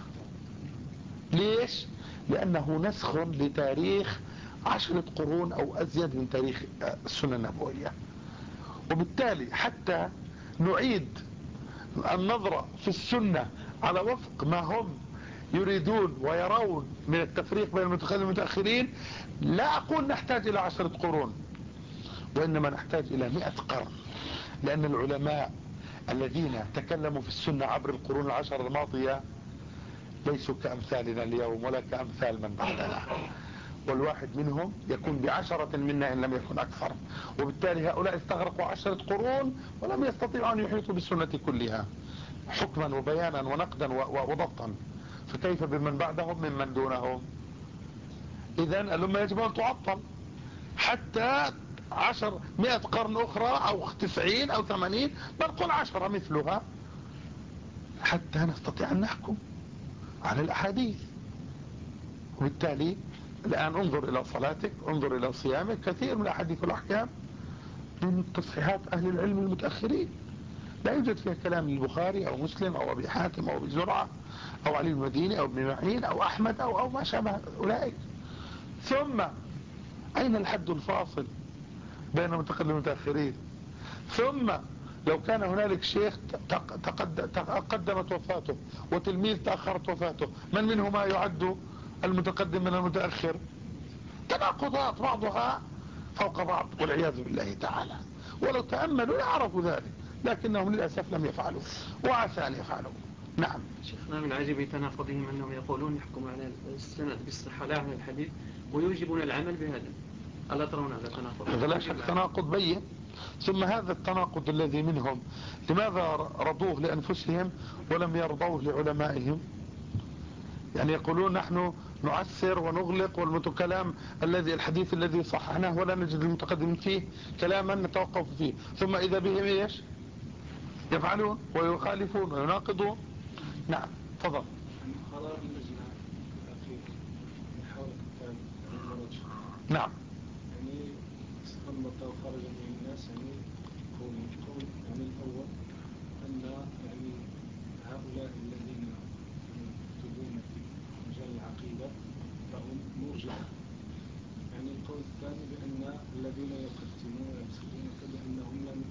ليش؟ لأنه نسخ لتاريخ 10 قرون أو أزيد من تاريخ السنة النبوية. وبالتالي حتى نعيد النظرة في السنة على وفق ما هم يريدون ويرون من التفريق بين المتقدمين والمتأخرين، لا أقول نحتاج إلى 10 قرون، وإنما نحتاج إلى 100 قرن. لأن العلماء الذين تكلموا في السنة عبر القرون 10 الماضية ليسوا كأمثالنا اليوم ولا كأمثال من بعدنا، والواحد منهم يكون ب10 منا إن لم يكن أكثر. وبالتالي هؤلاء استغرقوا 10 قرون ولم يستطيعوا أن يحيطوا بالسنة كلها حكما وبيانا ونقدا وضبطا، فكيف بمن بعدهم ممن دونهم؟ إذن الأمة يجب أن تعطل حتى 100 قرن أخرى أو 90 أو 80، بل قل 10 مثلها، حتى نستطيع أن نحكم على الأحاديث. وبالتالي الآن انظر إلى صلاتك، انظر إلى صيامك، كثير من الأحاديث والأحكام من تصحيحات أهل العلم المتأخرين، لا يوجد فيها كلام البخاري أو مسلم أو أبي حاتم أو أبي زرعة أو علي المديني أو ابن معين أو أحمد أو ما شابه أولئك. ثم أين الحد الفاصل بين المتقدمين والمتأخرين؟ ثم لو كان هنالك شيخ تقدمت وفاته وتلميذ تأخرت وفاته، من منهما يعد المتقدم من المتأخر؟ تناقضات بعضها فوق بعض والعياذ بالله تعالى. ولو تأملوا لعرفوا ذلك، لكنهم للأسف لم يفعلوا وعسى أن يفعلوا. نعم. شيخنا من العجيب تناقضهم أنهم يقولون يحكم على السند بالصحة لا على الحديث ويوجبون العمل بهذا. ألا ترون هذا تناقض؟ هذا لا شك تناقض بين. ثم هذا التناقض الذي منهم لماذا رضوه لأنفسهم ولم يرضوه لعلمائهم؟ يعني يقولون نحن نعسر ونغلق والكلام الحديث الذي صححناه ولا نجد المتقدمين فيه كلاما نتوقف فيه، ثم إذا بهم إيش يفعلون ويخالفون ويناقضون. نعم تفضل. قرار اللجنة الأخير حول كتاب المرج، نعم، يعني استنبط وخرج من الناس يعني قول يعني الأول أن يعني هؤلاء الذين يكتبون في مجال العقيدة فهم مرجئة. يعني القول الثاني بأن الذين يقدمون ويقصدون بأنهم لم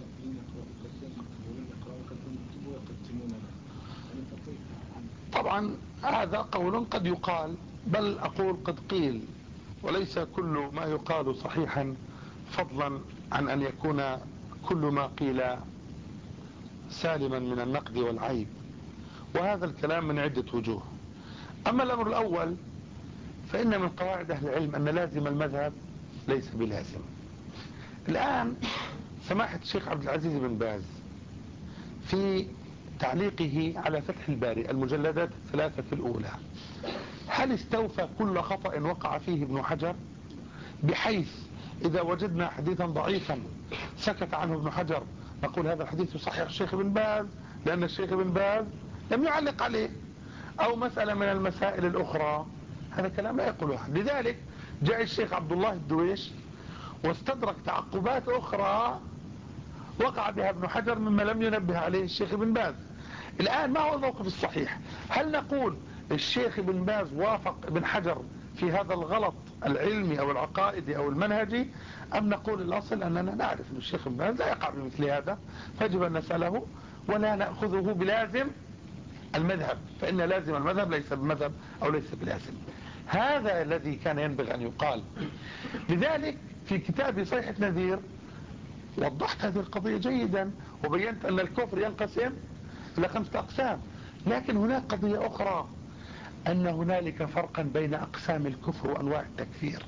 يقرأوا كتبوا ويقدمون له. يعني فكيف؟ طبعا هذا قول قد يقال، بل أقول قد قيل، وليس كل ما يقال صحيحا فضلا عن أن يكون كل ما قيل سالما من النقد والعيب، وهذا الكلام من عدة وجوه. أما الأمر الأول فإن من قواعد أهل العلم أن لازم المذهب ليس بلازم. الآن سماحة الشيخ عبد العزيز بن باز في تعليقه على فتح الباري المجلدات 3 الأولى، هل استوفى كل خطأ وقع فيه ابن حجر؟ بحيث إذا وجدنا حديثا ضعيفا سكت عنه ابن حجر نقول هذا الحديث يصحح الشيخ بن باز لأن الشيخ بن باز لم يعلق عليه، أو مسألة من المسائل الأخرى، هذا كلام لا يقوله أحد. لذلك جاء الشيخ عبد الله الدويش واستدرك تعقبات أخرى وقع بها ابن حجر مما لم ينبه عليه الشيخ بن باز. الآن ما هو الموقف الصحيح؟ هل نقول الشيخ ابن باز وافق ابن حجر في هذا الغلط العلمي او العقائدي او المنهجي، ام نقول الاصل اننا نعرف ان الشيخ ابن باز لا يقع بمثل هذا، فيجب ان نسأله ولا نأخذه بلازم المذهب، فإن لازم المذهب ليس بمذهب أو ليس بلازم. هذا الذي كان ينبغي أن يقال. لذلك في كتابي صيحة نذير وضحت هذه القضية جيدا، وبينت أن الكفر ينقسم إلى 5 أقسام، لكن هناك قضية أخرى، أن هنالك فرقا بين أقسام الكفر وأنواع التكفير.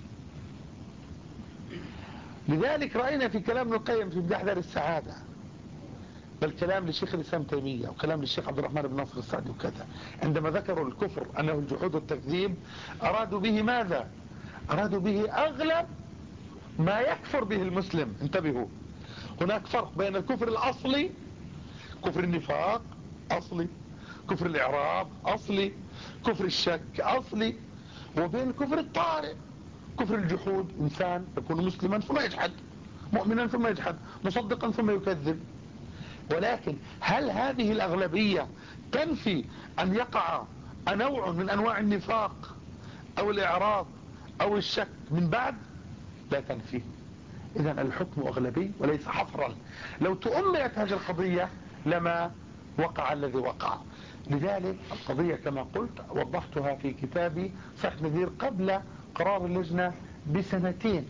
لذلك رأينا في كلام ابن القيم في بداية دار السعادة، بل كلام للشيخ الإسلام تيمية وكلام للشيخ عبد الرحمن بن ناصر السعدي وكذا، عندما ذكروا الكفر أنه الجحود والتكذيب أرادوا به ماذا؟ أرادوا به أغلب ما يكفر به المسلم. انتبهوا، هناك فرق بين الكفر الأصلي، كفر النفاق أصلي، كفر الإعراب أصلي، كفر الشك أصلي، وبين الكفر الطارئ، كفر الجحود، إنسان يكون مسلما ثم يجحد، مؤمنا ثم يجحد، مصدقا ثم يكذب. ولكن هل هذه الأغلبية تنفي أن يقع نوع من أنواع النفاق أو الإعراض أو الشك من بعد؟ لا تنفي. إذن الحكم أغلبي وليس حصرا. لو تؤملت هذه القضية لما وقع الذي وقع. لذلك القضية كما قلت وضحتها في كتابي صيحة نذير قبل قرار اللجنة بسنتين،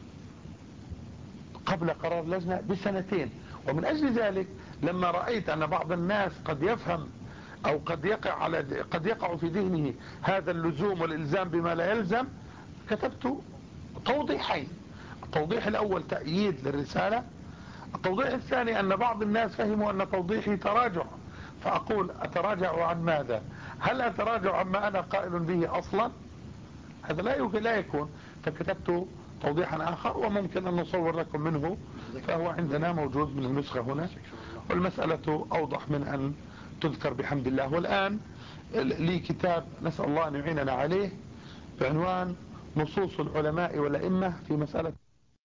قبل قرار اللجنة بسنتين. ومن أجل ذلك لما رأيت أن بعض الناس قد يفهم أو قد يقع في ذهنه هذا اللزوم والإلزام بما لا يلزم، كتبت توضيحين. التوضيح الأول تأييد للرسالة، التوضيح الثاني أن بعض الناس فهموا أن توضيحي تراجع، فأقول أتراجع عن ماذا؟ هل أتراجع عما أنا قائل به أصلا؟ هذا لا يكون. فكتبت توضيحا آخر وممكن أن نصور لكم منه، فهو عندنا موجود من النسخة هنا، والمسألة أوضح من أن تذكر بحمد الله. والآن لي كتاب نسأل الله أن يعيننا عليه بعنوان نصوص العلماء والأئمة في مسألة